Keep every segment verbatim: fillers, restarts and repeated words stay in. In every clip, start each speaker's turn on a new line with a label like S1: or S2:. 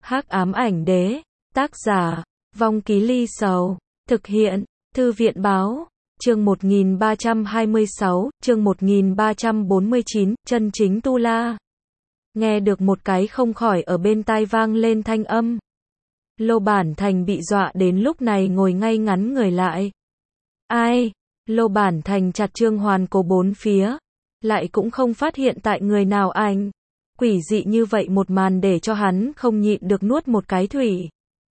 S1: Hắc ám ảnh đế, tác giả, Vong Ký Ly Sầu, thực hiện, Thư viện báo, chương một nghìn ba trăm hai mươi sáu, chương một nghìn ba trăm bốn mươi chín, chân chính tu la. Nghe được một cái không khỏi ở bên tai vang lên thanh âm. Lô Bản Thành bị dọa đến lúc này ngồi ngay ngắn người lại. Ai? Lô Bản Thành chặt Trương Hoàn cố bốn phía, lại cũng không phát hiện tại người nào ảnh. Quỷ dị như vậy một màn để cho hắn không nhịn được nuốt một cái thủy.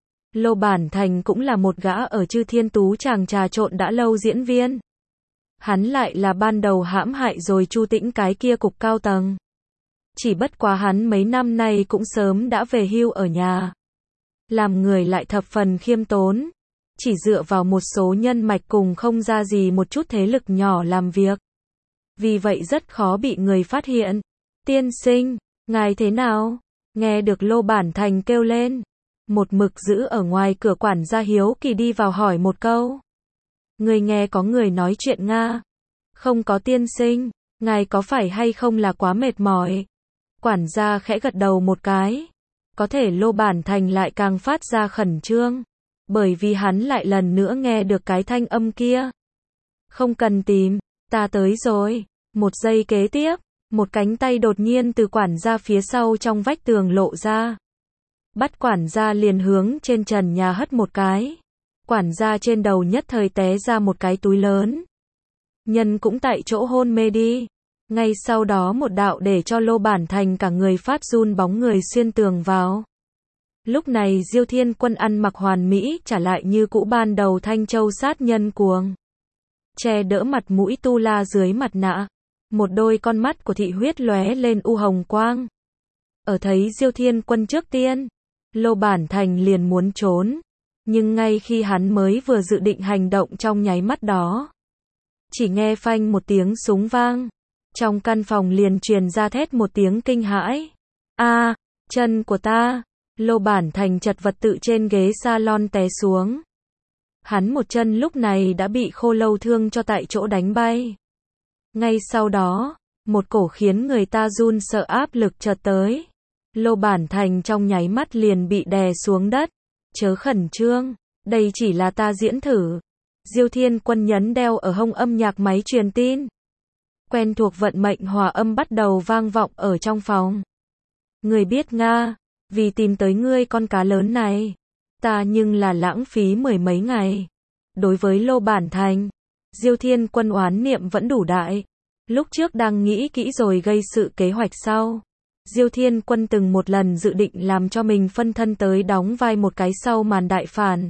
S1: Lô Bản Thành cũng là một gã ở Chư Thiên Tú chàng trà trộn đã lâu diễn viên. Hắn lại là ban đầu hãm hại rồi Chu Tĩnh cái kia cục cao tầng. Chỉ bất quá hắn mấy năm nay cũng sớm đã về hưu ở nhà. Làm người lại thập phần khiêm tốn. Chỉ dựa vào một số nhân mạch cùng không ra gì một chút thế lực nhỏ làm việc. Vì vậy rất khó bị người phát hiện. Tiên sinh, ngài thế nào? Nghe được Lô Bản Thành kêu lên. Một mực giữ ở ngoài cửa quản gia hiếu kỳ đi vào hỏi một câu. Người nghe có người nói chuyện Nga. Không có tiên sinh, ngài có phải hay không là quá mệt mỏi? Quản gia khẽ gật đầu một cái. Có thể Lô Bản Thành lại càng phát ra khẩn trương. Bởi vì hắn lại lần nữa nghe được cái thanh âm kia. Không cần tìm, ta tới rồi. Một giây kế tiếp, một cánh tay đột nhiên từ quản gia phía sau trong vách tường lộ ra. Bắt quản gia liền hướng trên trần nhà hất một cái. Quản gia trên đầu nhất thời té ra một cái túi lớn. Nhân cũng tại chỗ hôn mê đi. Ngay sau đó một đạo để cho Lô Bản Thành cả người phát run bóng người xuyên tường vào. Lúc này Diêu Thiên Quân ăn mặc hoàn mỹ trả lại như cũ ban đầu Thanh Châu sát nhân cuồng. Che đỡ mặt mũi tu la dưới mặt nạ. Một đôi con mắt của thị huyết lóe lên u hồng quang. Ở thấy Diêu Thiên Quân trước tiên, Lô Bản Thành liền muốn trốn. Nhưng ngay khi hắn mới vừa dự định hành động trong nháy mắt đó. Chỉ nghe phanh một tiếng súng vang. Trong căn phòng liền truyền ra thét một tiếng kinh hãi. A, chân của ta! Lô Bản Thành chật vật tự trên ghế salon té xuống. Hắn một chân lúc này đã bị Khô Lâu Thương cho tại chỗ đánh bay. Ngay sau đó, một cổ khiến người ta run sợ áp lực chợt tới. Lô Bản Thành trong nháy mắt liền bị đè xuống đất. Chớ khẩn trương, đây chỉ là ta diễn thử. Diêu Thiên Quân nhấn đeo ở hông âm nhạc máy truyền tin. Quen thuộc vận mệnh hòa âm bắt đầu vang vọng ở trong phòng. Người biết Nga, vì tìm tới ngươi con cá lớn này, ta nhưng là lãng phí mười mấy ngày. Đối với Lô Bản Thành, Diêu Thiên Quân oán niệm vẫn đủ đại. Lúc trước đang nghĩ kỹ rồi gây sự kế hoạch sau. Diêu Thiên Quân từng một lần dự định làm cho mình phân thân tới đóng vai một cái sau màn đại phản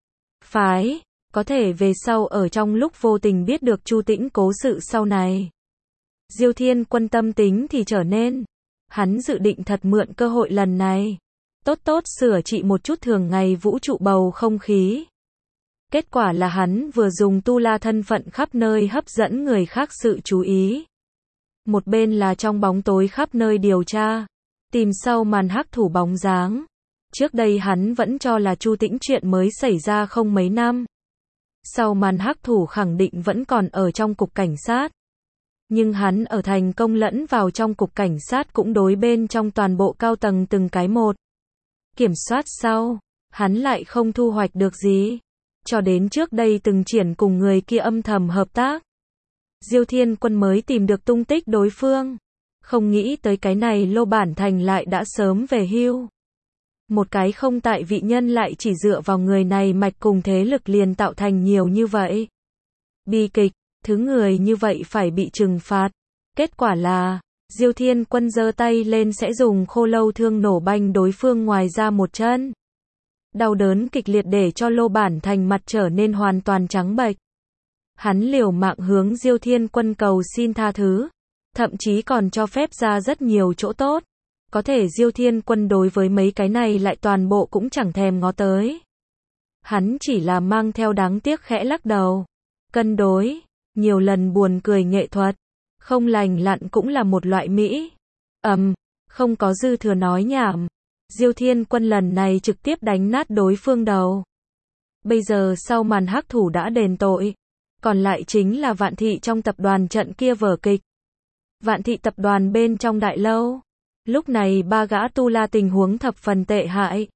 S1: phái, có thể về sau ở trong lúc vô tình biết được Chu Tĩnh cố sự sau này. Diêu Thiên Quân tâm tính thì trở nên. Hắn dự định thật mượn cơ hội lần này. Tốt tốt sửa trị một chút thường ngày vũ trụ bầu không khí. Kết quả là hắn vừa dùng tu la thân phận khắp nơi hấp dẫn người khác sự chú ý. Một bên là trong bóng tối khắp nơi điều tra. Tìm sau màn hắc thủ bóng dáng. Trước đây hắn vẫn cho là Chu Tĩnh chuyện mới xảy ra không mấy năm. Sau màn hắc thủ khẳng định vẫn còn ở trong cục cảnh sát. Nhưng hắn ở thành công lẫn vào trong cục cảnh sát cũng đối bên trong toàn bộ cao tầng từng cái một. Kiểm soát sau, hắn lại không thu hoạch được gì. Cho đến trước đây từng triển cùng người kia âm thầm hợp tác. Diêu Thiên Quân mới tìm được tung tích đối phương. Không nghĩ tới cái này Lô Bản Thành lại đã sớm về hưu. Một cái không tại vị nhân lại chỉ dựa vào người này mạch cùng thế lực liền tạo thành nhiều như vậy. Bi kịch. Thứ người như vậy phải bị trừng phạt. Kết quả là, Diêu Thiên Quân giơ tay lên sẽ dùng Khô Lâu Thương nổ banh đối phương ngoài ra một chân. Đau đớn kịch liệt để cho Lô Bản Thành mặt trở nên hoàn toàn trắng bệch. Hắn liều mạng hướng Diêu Thiên Quân cầu xin tha thứ. Thậm chí còn cho phép ra rất nhiều chỗ tốt. Có thể Diêu Thiên Quân đối với mấy cái này lại toàn bộ cũng chẳng thèm ngó tới. Hắn chỉ là mang theo đáng tiếc khẽ lắc đầu. Cân đối. Nhiều lần buồn cười nghệ thuật, không lành lặn cũng là một loại mỹ. Ầm, um, không có dư thừa nói nhảm. Diêu Thiên Quân lần này trực tiếp đánh nát đối phương đầu. Bây giờ sau màn hắc thủ đã đền tội, còn lại chính là Vạn Thị trong tập đoàn trận kia vở kịch. Vạn Thị tập đoàn bên trong đại lâu, Lúc này ba gã tu la tình huống thập phần tệ hại.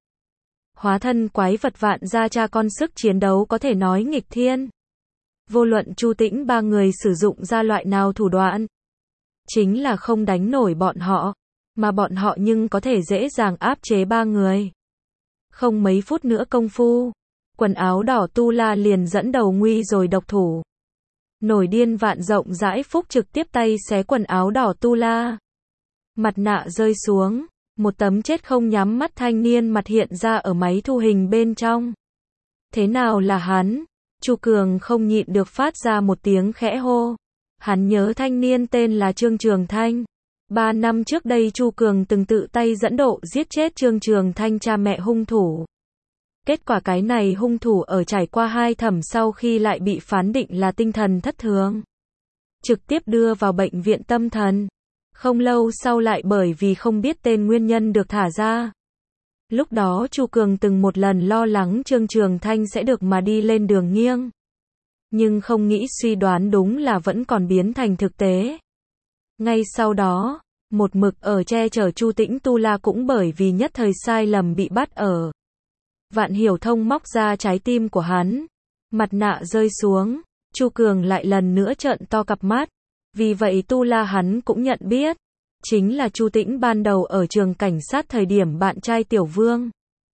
S1: Hóa thân quái vật vạn gia cha con sức chiến đấu có thể nói nghịch thiên. Vô luận Chu Tĩnh ba người sử dụng ra loại nào thủ đoạn, chính là không đánh nổi bọn họ, mà bọn họ nhưng có thể dễ dàng áp chế ba người. Không mấy phút nữa công phu, quần áo đỏ tu la liền dẫn đầu nguy rồi độc thủ. Nổi điên vạn rộng rãi phúc trực tiếp tay xé quần áo đỏ tu la. Mặt nạ rơi xuống, một tấm chết không nhắm mắt thanh niên mặt hiện ra ở máy thu hình bên trong. Thế nào là hắn? Chu Cường không nhịn được phát ra một tiếng khẽ hô. Hắn nhớ thanh niên tên là Trương Trường Thanh. Ba năm trước đây Chu Cường từng tự tay dẫn độ giết chết Trương Trường Thanh cha mẹ hung thủ. Kết quả cái này hung thủ ở trải qua hai thẩm sau khi lại bị phán định là tinh thần thất thường, trực tiếp đưa vào bệnh viện tâm thần. Không lâu sau lại bởi vì không biết tên nguyên nhân được thả ra. Lúc đó Chu Cường từng một lần lo lắng Trương Trường Thanh sẽ được mà đi lên đường nghiêng. Nhưng không nghĩ suy đoán đúng là vẫn còn biến thành thực tế. Ngay sau đó, một mực ở che chở Chu Tĩnh tu la cũng bởi vì nhất thời sai lầm bị bắt ở. Vạn Hiểu Thông móc ra trái tim của hắn. Mặt nạ rơi xuống, Chu Cường lại lần nữa trợn to cặp mắt. Vì vậy tu la hắn cũng nhận biết. Chính là Chu Tĩnh ban đầu ở trường cảnh sát thời điểm bạn trai Tiểu Vương.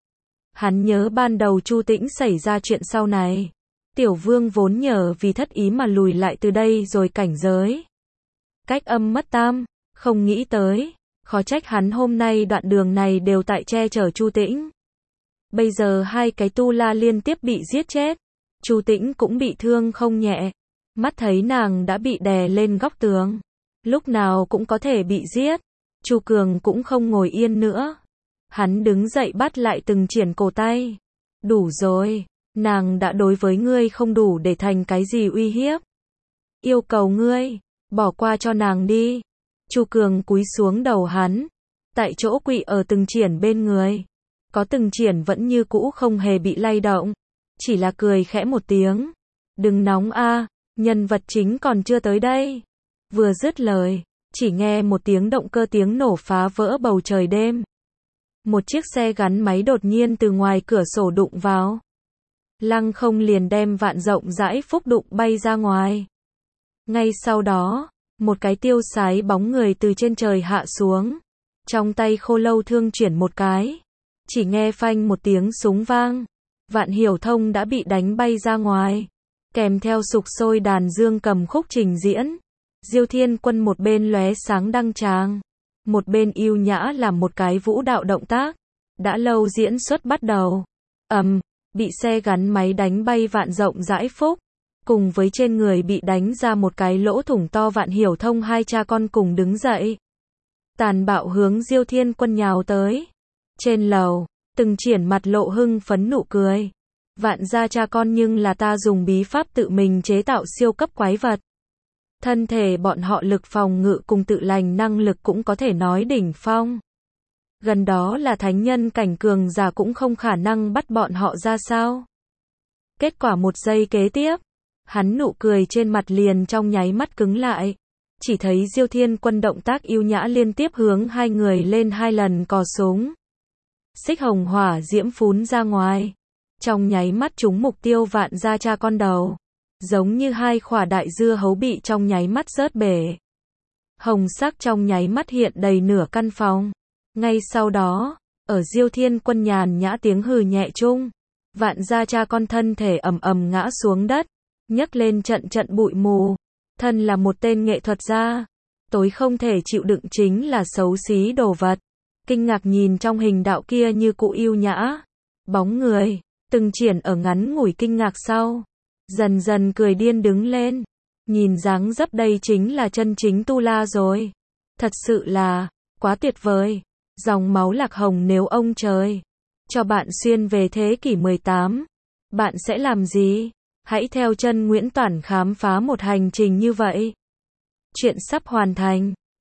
S1: Hắn nhớ ban đầu Chu Tĩnh xảy ra chuyện sau này. Tiểu Vương vốn nhờ vì thất ý mà lùi lại từ đây rồi cảnh giới. Cách âm mất tam, không nghĩ tới. Khó trách hắn hôm nay đoạn đường này đều tại che chở Chu Tĩnh. Bây giờ hai cái tu la liên tiếp bị giết chết. Chu Tĩnh cũng bị thương không nhẹ. Mắt thấy nàng đã bị đè lên góc tường. Lúc nào cũng có thể bị giết. Chu Cường cũng không ngồi yên nữa. Hắn đứng dậy bắt lại từng triển cổ tay. Đủ rồi. Nàng đã đối với ngươi không đủ để thành cái gì uy hiếp. Yêu cầu ngươi. Bỏ qua cho nàng đi. Chu Cường cúi xuống đầu hắn. Tại chỗ quỵ ở từng triển bên người. Có từng triển vẫn như cũ không hề bị lay động. Chỉ là cười khẽ một tiếng. Đừng nóng a, nhân vật chính còn chưa tới đây. Vừa dứt lời, chỉ nghe một tiếng động cơ tiếng nổ phá vỡ bầu trời đêm. Một chiếc xe gắn máy đột nhiên từ ngoài cửa sổ đụng vào. Lăng không liền đem Vạn Rộng Rãi phúc đụng bay ra ngoài. Ngay sau đó, một cái tiêu sái bóng người từ trên trời hạ xuống. Trong tay khô lâu thương chuyển một cái. Chỉ nghe phanh một tiếng súng vang. Vạn Hiểu Thông đã bị đánh bay ra ngoài. Kèm theo sục sôi đàn dương cầm khúc trình diễn. Diêu Thiên Quân một bên lóe sáng đăng tràng. Một bên yêu nhã làm một cái vũ đạo động tác. Đã lâu diễn xuất bắt đầu. Ầm, bị xe gắn máy đánh bay Vạn Rộng Rãi phúc. Cùng với trên người bị đánh ra một cái lỗ thủng to. Vạn Hiểu Thông hai cha con cùng đứng dậy. Tàn bạo hướng Diêu Thiên Quân nhào tới. Trên lầu, từng triển mặt lộ hưng phấn nụ cười. Vạn gia cha con nhưng là ta dùng bí pháp tự mình chế tạo siêu cấp quái vật. Thân thể bọn họ lực phòng ngự cùng tự lành năng lực cũng có thể nói đỉnh phong. Gần đó là thánh nhân cảnh cường giả cũng không khả năng bắt bọn họ ra sao. Kết quả một giây kế tiếp, hắn nụ cười trên mặt liền trong nháy mắt cứng lại. Chỉ thấy Diêu Thiên Quân động tác yêu nhã liên tiếp hướng hai người lên hai lần cò súng. Xích hồng hỏa diễm phún ra ngoài. Trong nháy mắt trúng mục tiêu Vạn gia cha con đầu. Giống như hai khỏa đại dưa hấu bị trong nháy mắt rớt bể. Hồng sắc trong nháy mắt hiện đầy nửa căn phòng. Ngay sau đó, ở Diêu Thiên Quân nhàn nhã tiếng hừ nhẹ chung. Vạn gia cha con thân thể ầm ầm ngã xuống đất. Nhấc lên trận trận bụi mù. Thân là một tên nghệ thuật gia. Tối không thể chịu đựng chính là xấu xí đồ vật. Kinh ngạc nhìn trong hình đạo kia như cụ yêu nhã. Bóng người, từng triển ở ngắn ngủi kinh ngạc sau. Dần dần cười điên đứng lên. Nhìn dáng dấp đây chính là chân chính tu la rồi. Thật sự là, quá tuyệt vời. Dòng máu lạc hồng nếu ông trời cho bạn xuyên về thế kỷ mười tám. Bạn sẽ làm gì? Hãy theo chân Nguyễn Toản khám phá một hành trình như vậy. Chuyện sắp hoàn thành.